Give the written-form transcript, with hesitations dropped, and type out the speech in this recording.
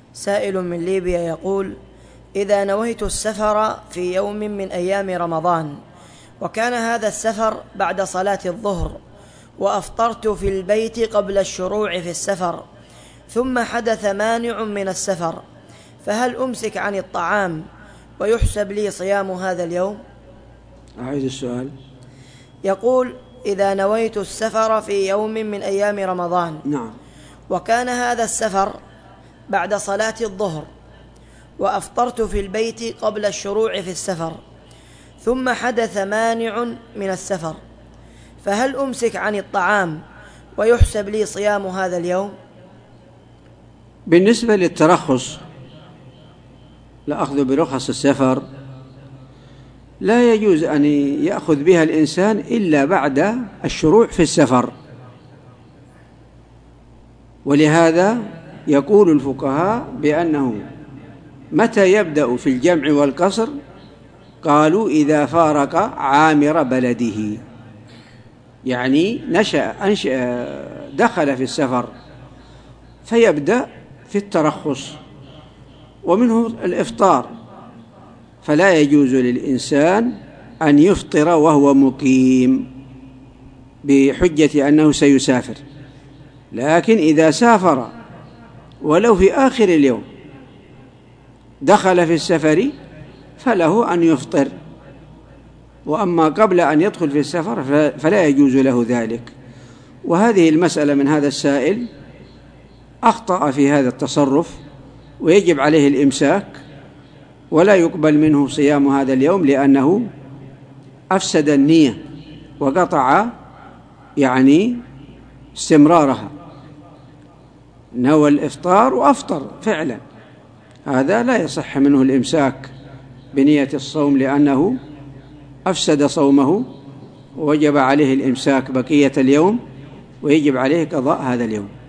سائل من ليبيا يقول: إذا نويت السفر في يوم من أيام رمضان وكان هذا السفر بعد صلاة الظهر وأفطرت في البيت قبل الشروع في السفر، ثم حدث مانع من السفر، فهل أمسك عن الطعام ويحسب لي صيام هذا اليوم؟ أعيد السؤال. يقول: إذا نويت السفر في يوم من أيام رمضان نعم، وكان هذا السفر بعد صلاة الظهر وأفطرت في البيت قبل الشروع في السفر، ثم حدث مانع من السفر، فهل أمسك عن الطعام ويحسب لي صيام هذا اليوم؟ بالنسبة للترخص، الأخذ برخص السفر لا يجوز أن يأخذ بها الإنسان إلا بعد الشروع في السفر، ولهذا يقول الفقهاء بأنه متى يبدأ في الجمع والقصر؟ قالوا: إذا فارق عامر بلده، يعني دخل في السفر فيبدأ في الترخص، ومنه الإفطار، فلا يجوز للإنسان أن يفطر وهو مقيم بحجة أنه سيسافر، لكن إذا سافر ولو في آخر اليوم دخل في السفر فله أن يفطر، وأما قبل أن يدخل في السفر فلا يجوز له ذلك. وهذه المسألة من هذا السائل أخطأ في هذا التصرف، ويجب عليه الإمساك، ولا يقبل منه صيام هذا اليوم، لأنه أفسد النية وقطع استمرارها. نوى الإفطار وأفطر فعلا، هذا لا يصح منه الإمساك بنية الصوم، لأنه أفسد صومه، ووجب عليه الإمساك بقية اليوم، ويجب عليه قضاء هذا اليوم.